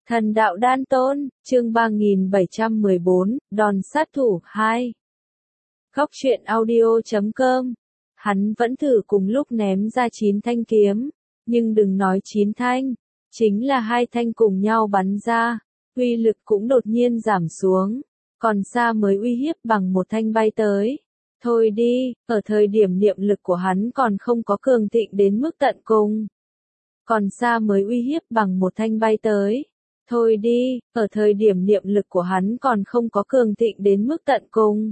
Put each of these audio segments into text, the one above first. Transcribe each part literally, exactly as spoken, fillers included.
Thần đạo đan tôn, chương ba nghìn bảy trăm mười bốn, đòn sát thủ hai. Góc truyện audio chấm com. Hắn vẫn thử cùng lúc ném ra chín thanh kiếm, nhưng đừng nói chín thanh, chính là hai thanh cùng nhau bắn ra, uy lực cũng đột nhiên giảm xuống, còn xa mới uy hiếp bằng một thanh bay tới. Thôi đi, ở thời điểm niệm lực của hắn còn không có cường thịnh đến mức tận cùng. Còn xa mới uy hiếp bằng một thanh bay tới. Thôi đi, ở thời điểm niệm lực của hắn còn không có cường thịnh đến mức tận cùng.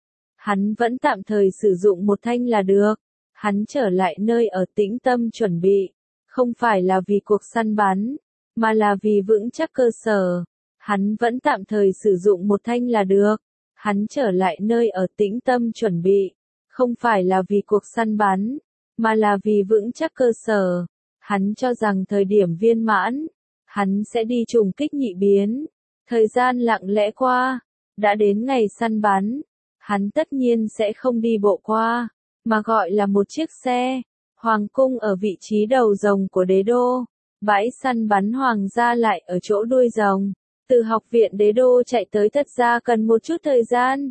Hắn vẫn tạm thời sử dụng một thanh là được. Hắn trở lại nơi ở tĩnh tâm chuẩn bị. Không phải là vì cuộc săn bắn, mà là vì vững chắc cơ sở. Hắn vẫn tạm thời sử dụng một thanh là được. Hắn trở lại nơi ở tĩnh tâm chuẩn bị. Không phải là vì cuộc săn bắn, mà là vì vững chắc cơ sở. Hắn cho rằng thời điểm viên mãn, hắn sẽ đi trùng kích nhị biến. Thời gian lặng lẽ qua, đã đến ngày săn bắn. Hắn tất nhiên sẽ không đi bộ qua, mà gọi là một chiếc xe. Hoàng cung ở vị trí đầu rồng của đế đô. Bãi săn bắn hoàng gia lại ở chỗ đuôi rồng. Từ học viện đế đô chạy tới thật ra cần một chút thời gian.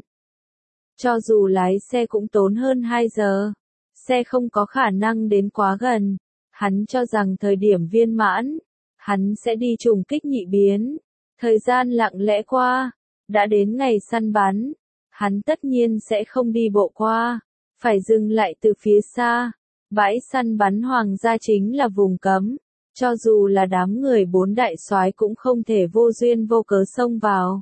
Cho dù lái xe cũng tốn hơn hai giờ. Xe không có khả năng đến quá gần. Hắn cho rằng thời điểm viên mãn, hắn sẽ đi trùng kích nhị biến. Thời gian lặng lẽ qua, đã đến ngày săn bắn. Hắn tất nhiên sẽ không đi bộ qua, phải dừng lại từ phía xa. Bãi săn bắn hoàng gia chính là vùng cấm. Cho dù là đám người bốn đại soái cũng không thể vô duyên vô cớ xông vào.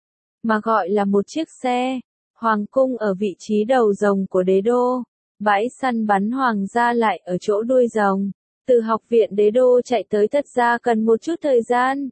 Mà gọi là một chiếc xe. Hoàng cung ở vị trí đầu rồng của đế đô. Bãi săn bắn hoàng gia lại ở chỗ đuôi rồng. Từ học viện đế đô chạy tới thật ra cần một chút thời gian.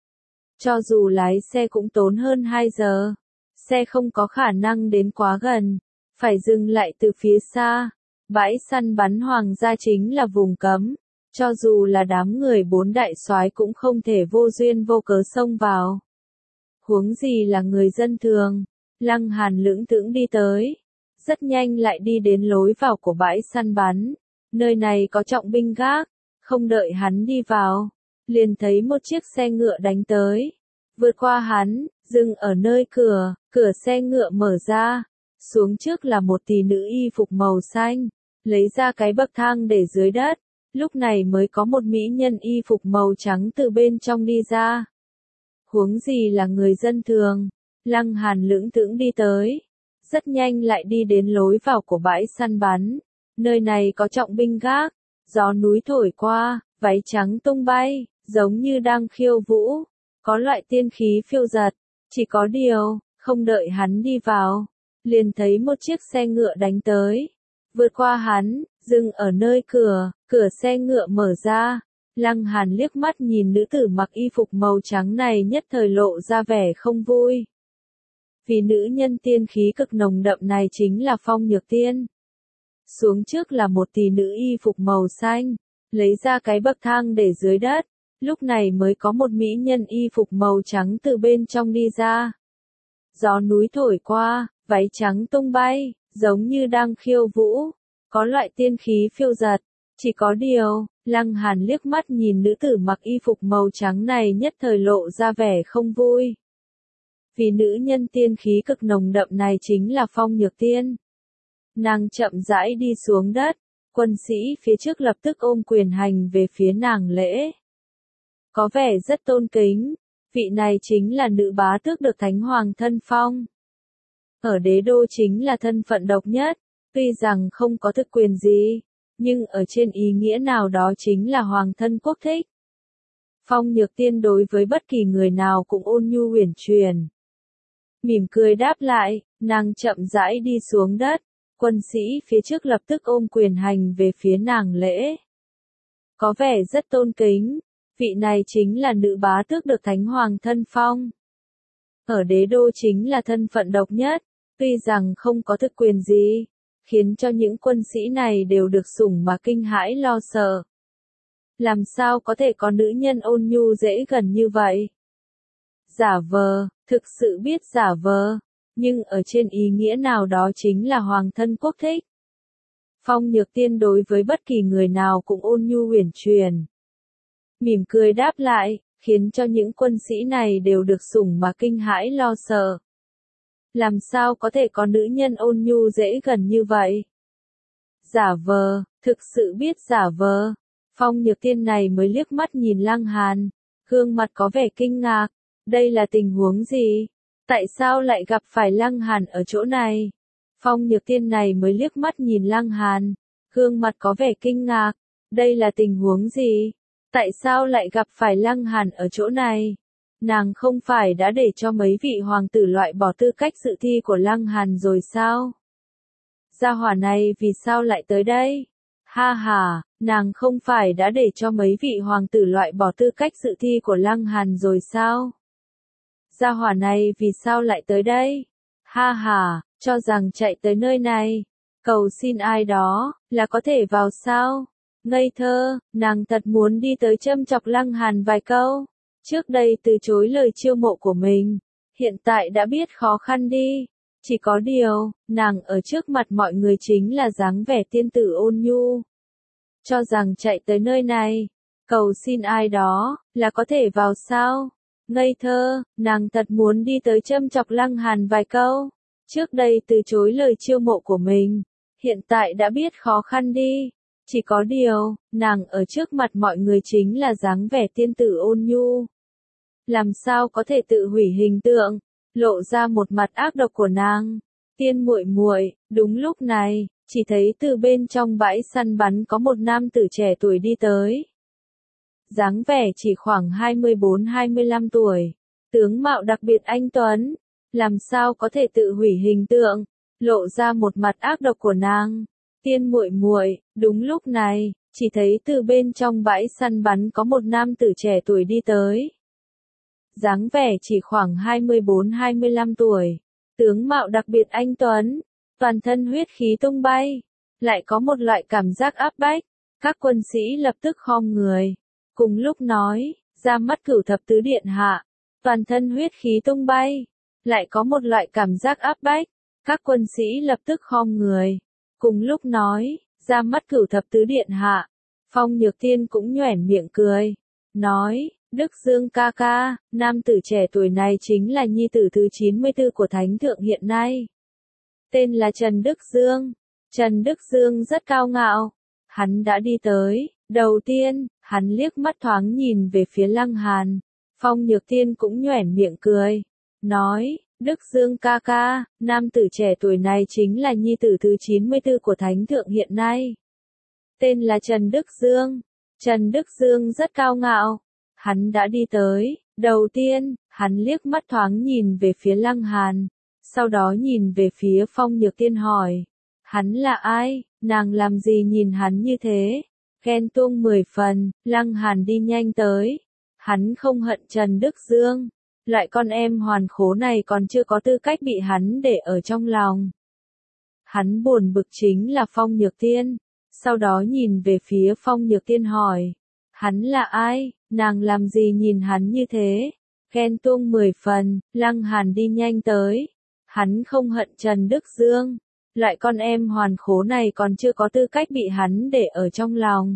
Cho dù lái xe cũng tốn hơn hai giờ. Xe không có khả năng đến quá gần. Phải dừng lại từ phía xa. Bãi săn bắn hoàng gia chính là vùng cấm. Cho dù là đám người bốn đại soái cũng không thể vô duyên vô cớ xông vào. Huống gì là người dân thường. Lăng Hàn lững thững đi tới. Rất nhanh lại đi đến lối vào của bãi săn bắn. Nơi này có trọng binh gác. Không đợi hắn đi vào, liền thấy một chiếc xe ngựa đánh tới. Vượt qua hắn, dừng ở nơi cửa, cửa xe ngựa mở ra. Xuống trước là một tỷ nữ y phục màu xanh, lấy ra cái bậc thang để dưới đất. Lúc này mới có một mỹ nhân y phục màu trắng từ bên trong đi ra. Huống gì là người dân thường. Lăng Hàn lững thững đi tới. Rất nhanh lại đi đến lối vào của bãi săn bắn. Nơi này có trọng binh gác. Gió núi thổi qua, váy trắng tung bay, giống như đang khiêu vũ. Có loại tiên khí phiêu giật. Chỉ có điều, không đợi hắn đi vào, liền thấy một chiếc xe ngựa đánh tới. Vượt qua hắn, dừng ở nơi cửa, cửa xe ngựa mở ra. Lăng Hàn liếc mắt nhìn nữ tử mặc y phục màu trắng này nhất thời lộ ra vẻ không vui. Vì nữ nhân tiên khí cực nồng đậm này chính là Phong Nhược Tiên. Xuống trước là một tỷ nữ y phục màu xanh, lấy ra cái bậc thang để dưới đất. Lúc này mới có một mỹ nhân y phục màu trắng từ bên trong đi ra. Gió núi thổi qua, váy trắng tung bay, giống như đang khiêu vũ. Có loại tiên khí phiêu giật. Chỉ có điều, Lăng Hàn liếc mắt nhìn nữ tử mặc y phục màu trắng này nhất thời lộ ra vẻ không vui. Vì nữ nhân tiên khí cực nồng đậm này chính là Phong Nhược Tiên. Nàng chậm rãi đi xuống đất, quân sĩ phía trước lập tức ôm quyền hành về phía nàng lễ. Có vẻ rất tôn kính, vị này chính là nữ bá tước được Thánh Hoàng thân phong. Ở đế đô chính là thân phận độc nhất, tuy rằng không có thực quyền gì, nhưng ở trên ý nghĩa nào đó chính là hoàng thân quốc thích. Phong Nhược Tiên đối với bất kỳ người nào cũng ôn nhu uyển chuyển. Mỉm cười đáp lại, nàng chậm rãi đi xuống đất. Quân sĩ phía trước lập tức ôm quyền hành về phía nàng lễ. Có vẻ rất tôn kính, vị này chính là nữ bá tước được Thánh Hoàng thân phong. Ở đế đô chính là thân phận độc nhất, tuy rằng không có thực quyền gì, khiến cho những quân sĩ này đều được sủng mà kinh hãi lo sợ. Làm sao có thể có nữ nhân ôn nhu dễ gần như vậy? Giả vờ, thực sự biết giả vờ. Nhưng ở trên ý nghĩa nào đó chính là hoàng thân quốc thích. Phong Nhược Tiên đối với bất kỳ người nào cũng ôn nhu uyển chuyển. Mỉm cười đáp lại, khiến cho những quân sĩ này đều được sủng mà kinh hãi lo sợ. Làm sao có thể có nữ nhân ôn nhu dễ gần như vậy? Giả vờ, thực sự biết giả vờ. Phong Nhược Tiên này mới liếc mắt nhìn Lăng Hàn, gương mặt có vẻ kinh ngạc. Đây là tình huống gì? Tại sao lại gặp phải Lăng Hàn ở chỗ này? Phong Nhược Tiên này mới liếc mắt nhìn Lăng Hàn, gương mặt có vẻ kinh ngạc. Đây là tình huống gì? Tại sao lại gặp phải Lăng Hàn ở chỗ này? Nàng không phải đã để cho mấy vị hoàng tử loại bỏ tư cách dự thi của Lăng Hàn rồi sao? Gia hỏa này vì sao lại tới đây? Ha ha, nàng không phải đã để cho mấy vị hoàng tử loại bỏ tư cách dự thi của Lăng Hàn rồi sao? Gia hỏa này vì sao lại tới đây? Ha ha, cho rằng chạy tới nơi này, cầu xin ai đó, là có thể vào sao? Ngây thơ, nàng thật muốn đi tới châm chọc Lăng Hàn vài câu. Trước đây từ chối lời chiêu mộ của mình, hiện tại đã biết khó khăn đi. Chỉ có điều, nàng ở trước mặt mọi người chính là dáng vẻ tiên tử ôn nhu. Cho rằng chạy tới nơi này, cầu xin ai đó, là có thể vào sao? Ngây thơ, nàng thật muốn đi tới châm chọc Lăng Hàn vài câu. Trước đây từ chối lời chiêu mộ của mình, hiện tại đã biết khó khăn đi. Chỉ có điều, nàng ở trước mặt mọi người chính là dáng vẻ tiên tử ôn nhu. Làm sao có thể tự hủy hình tượng, lộ ra một mặt ác độc của nàng. Tiên muội muội, đúng lúc này, chỉ thấy từ bên trong bãi săn bắn có một nam tử trẻ tuổi đi tới. Dáng vẻ chỉ khoảng hai mươi bốn hai mươi lăm tuổi, tướng mạo đặc biệt anh tuấn, làm sao có thể tự hủy hình tượng, lộ ra một mặt ác độc của nàng. Tiên muội muội, đúng lúc này, chỉ thấy từ bên trong bãi săn bắn có một nam tử trẻ tuổi đi tới. Dáng vẻ chỉ khoảng hai mươi bốn hai mươi lăm tuổi, tướng mạo đặc biệt anh tuấn, toàn thân huyết khí tung bay, lại có một loại cảm giác áp bách. Các quân sĩ lập tức khom người, cùng lúc nói, ra mắt Cửu Thập Tứ Điện hạ, toàn thân huyết khí tung bay, lại có một loại cảm giác áp bách. Các quân sĩ lập tức khom người, cùng lúc nói, ra mắt Cửu Thập Tứ Điện hạ. Phong Nhược Tiên cũng nhoẻn miệng cười, nói, Đức Dương ca ca, nam tử trẻ tuổi này chính là nhi tử thứ chín mươi tư của Thánh Thượng hiện nay. Tên là Trần Đức Dương. Trần Đức Dương rất cao ngạo. Hắn đã đi tới, đầu tiên, hắn liếc mắt thoáng nhìn về phía Lăng Hàn. Phong Nhược Tiên cũng nhoẻn miệng cười, nói, Đức Dương ca ca, nam tử trẻ tuổi này chính là nhi tử thứ chín mươi tư của Thánh Thượng hiện nay. Tên là Trần Đức Dương. Trần Đức Dương rất cao ngạo. Hắn đã đi tới, đầu tiên, hắn liếc mắt thoáng nhìn về phía Lăng Hàn, sau đó nhìn về phía Phong Nhược Tiên hỏi, hắn là ai, nàng làm gì nhìn hắn như thế? Ghen tuông mười phần, Lăng Hàn đi nhanh tới, hắn không hận Trần Đức Dương, loại con em hoàn khố này còn chưa có tư cách bị hắn để ở trong lòng. Hắn buồn bực chính là Phong Nhược Tiên, sau đó nhìn về phía Phong Nhược Tiên hỏi, hắn là ai, nàng làm gì nhìn hắn như thế? Ghen tuông mười phần, Lăng Hàn đi nhanh tới, hắn không hận Trần Đức Dương, loại con em hoàn khố này còn chưa có tư cách bị hắn để ở trong lòng.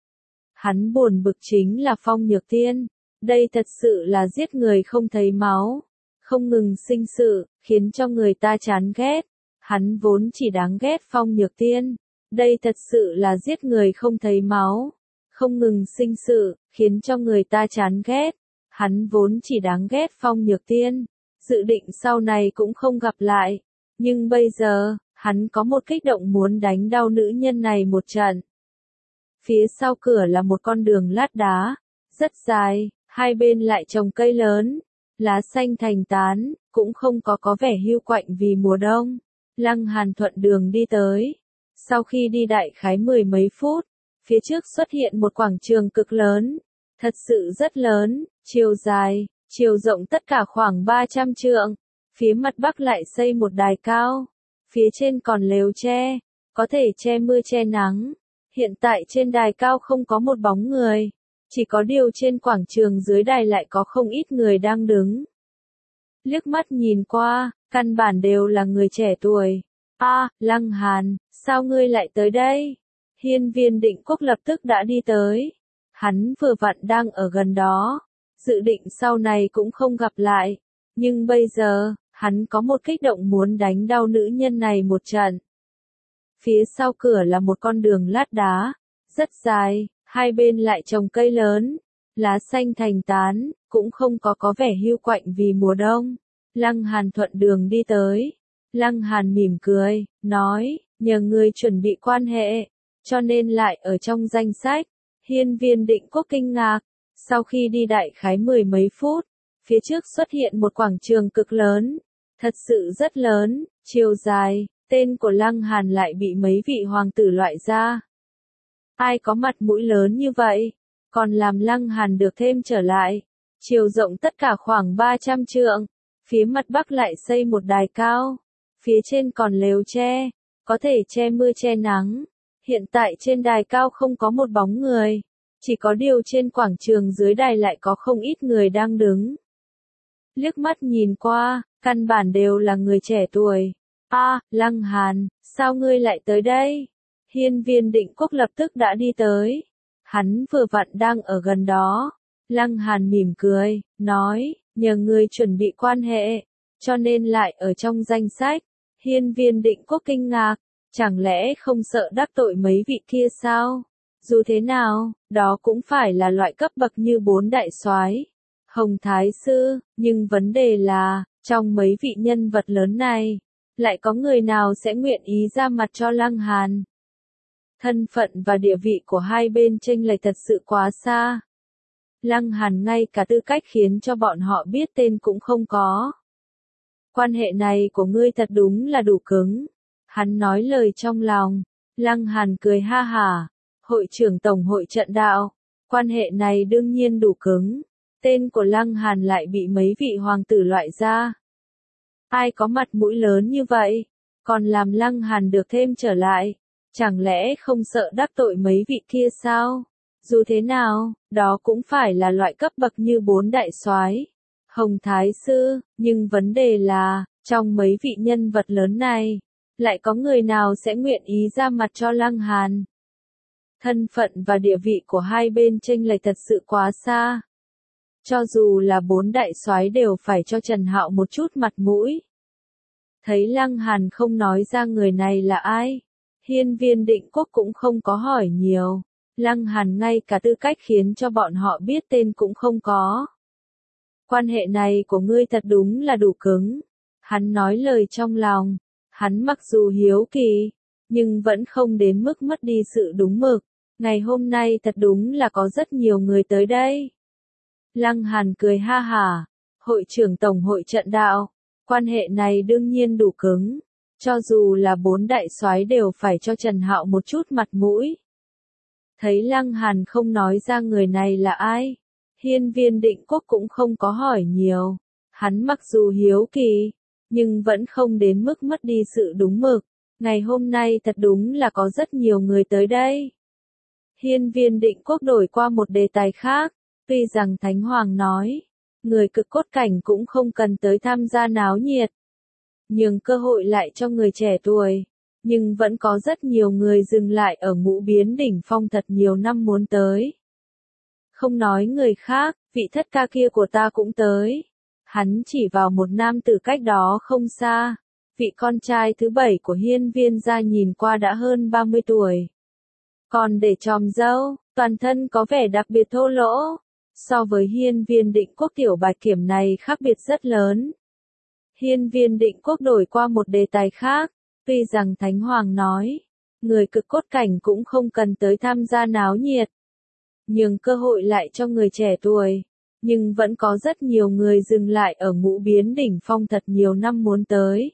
Hắn buồn bực chính là Phong Nhược Tiên, đây thật sự là giết người không thấy máu, không ngừng sinh sự, khiến cho người ta chán ghét. Hắn vốn chỉ đáng ghét Phong Nhược Tiên, đây thật sự là giết người không thấy máu, không ngừng sinh sự, khiến cho người ta chán ghét. Hắn vốn chỉ đáng ghét Phong Nhược Tiên, dự định sau này cũng không gặp lại, nhưng bây giờ, hắn có một kích động muốn đánh đau nữ nhân này một trận. Phía sau cửa là một con đường lát đá, rất dài, hai bên lại trồng cây lớn, lá xanh thành tán, cũng không có có vẻ hiu quạnh vì mùa đông. Lăng Hàn thuận đường đi tới. Sau khi đi đại khái mười mấy phút, phía trước xuất hiện một quảng trường cực lớn, thật sự rất lớn, chiều dài, chiều rộng tất cả khoảng ba trăm trượng. Phía mặt bắc lại xây một đài cao, phía trên còn lều tre, có thể che mưa che nắng. Hiện tại trên đài cao không có một bóng người, chỉ có điều trên quảng trường dưới đài lại có không ít người đang đứng. Liếc mắt nhìn qua, căn bản đều là người trẻ tuổi. A, à, Lăng Hàn, sao ngươi lại tới đây? Hiên Viên Định Quốc lập tức đã đi tới. Hắn vừa vặn đang ở gần đó. dự định sau này cũng không gặp lại. Nhưng bây giờ, hắn có một kích động muốn đánh đau nữ nhân này một trận. Phía sau cửa là một con đường lát đá, rất dài, hai bên lại trồng cây lớn, lá xanh thành tán, cũng không có có vẻ hiu quạnh vì mùa đông. Lăng Hàn thuận đường đi tới. Lăng Hàn mỉm cười, nói, nhờ người chuẩn bị quan hệ, cho nên lại ở trong danh sách. Hiên Viên Định Quốc kinh ngạc, sau khi đi đại khái mười mấy phút, phía trước xuất hiện một quảng trường cực lớn, thật sự rất lớn, chiều dài, tên của Lăng Hàn lại bị mấy vị hoàng tử loại ra. Ai có mặt mũi lớn như vậy, còn làm Lăng Hàn được thêm trở lại, chiều rộng tất cả khoảng ba trăm trượng, phía mặt bắc lại xây một đài cao, phía trên còn lều tre, có thể che mưa che nắng. Hiện tại trên đài cao không có một bóng người, chỉ có điều trên quảng trường dưới đài lại có không ít người đang đứng. Liếc mắt nhìn qua, căn bản đều là người trẻ tuổi. A, à, Lăng Hàn, sao ngươi lại tới đây? Hiên Viên Định Quốc lập tức đã đi tới. Hắn vừa vặn đang ở gần đó. Lăng Hàn mỉm cười, nói, nhờ ngươi chuẩn bị quan hệ, cho nên lại ở trong danh sách. Hiên Viên Định Quốc kinh ngạc, chẳng lẽ không sợ đắc tội mấy vị kia sao? Dù thế nào, đó cũng phải là loại cấp bậc như bốn đại soái, Hồng Thái Sư, nhưng vấn đề là, trong mấy vị nhân vật lớn này, lại có người nào sẽ nguyện ý ra mặt cho Lăng Hàn? Thân phận và địa vị của hai bên chênh lệch thật sự quá xa. Lăng Hàn ngay cả tư cách khiến cho bọn họ biết tên cũng không có. Quan hệ này của ngươi thật đúng là đủ cứng. Hắn nói lời trong lòng. Lăng Hàn cười ha hả. Hội trưởng Tổng hội trận đạo. Quan hệ này đương nhiên đủ cứng. Tên của Lăng Hàn lại bị mấy vị hoàng tử loại ra. Ai có mặt mũi lớn như vậy, còn làm Lăng Hàn được thêm trở lại. Chẳng lẽ không sợ đắc tội mấy vị kia sao? Dù thế nào, đó cũng phải là loại cấp bậc như bốn đại soái, Hồng Thái Sư, nhưng vấn đề là, trong mấy vị nhân vật lớn này, lại có người nào sẽ nguyện ý ra mặt cho Lăng Hàn? Thân phận và địa vị của hai bên chênh lệch thật sự quá xa. Cho dù là bốn đại soái đều phải cho Trần Hạo một chút mặt mũi. Thấy Lăng Hàn không nói ra người này là ai, Hiên Viên Định Quốc cũng không có hỏi nhiều. Lăng Hàn ngay cả tư cách khiến cho bọn họ biết tên cũng không có. Quan hệ này của ngươi thật đúng là đủ cứng. Hắn nói lời trong lòng. Hắn mặc dù hiếu kỳ, nhưng vẫn không đến mức mất đi sự đúng mực. Ngày hôm nay thật đúng là có rất nhiều người tới đây. Lăng Hàn cười ha hả. Hội trưởng Tổng hội trận đạo. Quan hệ này đương nhiên đủ cứng. Cho dù là bốn đại soái đều phải cho Trần Hạo một chút mặt mũi. Thấy Lăng Hàn không nói ra người này là ai, Hiên Viên Định Quốc cũng không có hỏi nhiều. Hắn mặc dù hiếu kỳ, nhưng vẫn không đến mức mất đi sự đúng mực. Ngày hôm nay thật đúng là có rất nhiều người tới đây. Hiên Viên Định Quốc đổi qua một đề tài khác, tuy rằng Thánh Hoàng nói, người cực cốt cảnh cũng không cần tới tham gia náo nhiệt. Nhường cơ hội lại cho người trẻ tuổi. Nhưng vẫn có rất nhiều người dừng lại ở Ngũ Biến đỉnh phong thật nhiều năm muốn tới. Không nói người khác, vị thất ca kia của ta cũng tới. Hắn chỉ vào một nam tử cách đó không xa. Vị con trai thứ bảy của Hiên Viên gia nhìn qua đã hơn ba mươi tuổi. Còn để tròm râu, toàn thân có vẻ đặc biệt thô lỗ. So với Hiên Viên Định Quốc tiểu bạch kiểm này khác biệt rất lớn. Hiên Viên Định Quốc đổi qua một đề tài khác. Tuy rằng Thánh Hoàng nói, người cực cốt cảnh cũng không cần tới tham gia náo nhiệt. Nhường cơ hội lại cho người trẻ tuổi. Nhưng vẫn có rất nhiều người dừng lại ở Ngũ Biến đỉnh phong thật nhiều năm muốn tới.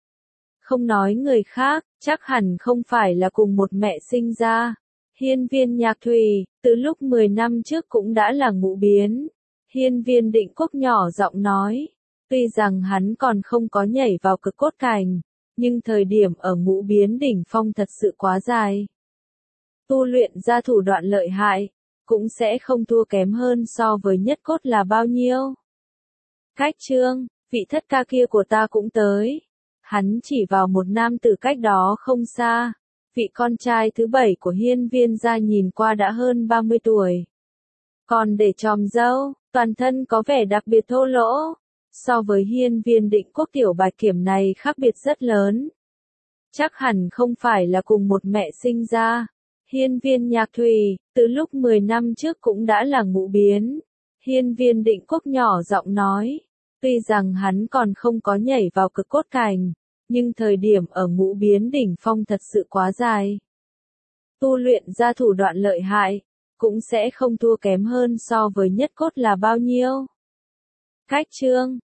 Không nói người khác, chắc hẳn không phải là cùng một mẹ sinh ra. Hiên Viên Nhạc Thủy, từ lúc mười năm trước cũng đã là Ngũ Biến. Hiên Viên Định Quốc nhỏ giọng nói, tuy rằng hắn còn không có nhảy vào cực cốt cảnh. Nhưng thời điểm ở Ngũ Biến đỉnh phong thật sự quá dài. Tu luyện ra thủ đoạn lợi hại, cũng sẽ không thua kém hơn so với nhất cốt là bao nhiêu. Cách Trương, vị thất ca kia của ta cũng tới. Hắn chỉ vào một nam tử cách đó không xa. Vị con trai thứ bảy của Hiên Viên gia nhìn qua đã hơn ba mươi tuổi. Còn để tròm râu, toàn thân có vẻ đặc biệt thô lỗ. So với hiên viên định quốc tiểu bạch kiểm này khác biệt rất lớn. Chắc hẳn không phải là cùng một mẹ sinh ra. Hiên viên nhạc thùy, từ lúc mười năm trước cũng đã là ngũ biến. Hiên viên định quốc nhỏ giọng nói. Tuy rằng hắn còn không có nhảy vào cực cốt cảnh, nhưng thời điểm ở ngũ biến đỉnh phong thật sự quá dài. Tu luyện ra thủ đoạn lợi hại, cũng sẽ không thua kém hơn so với nhất cốt là bao nhiêu. Cách chương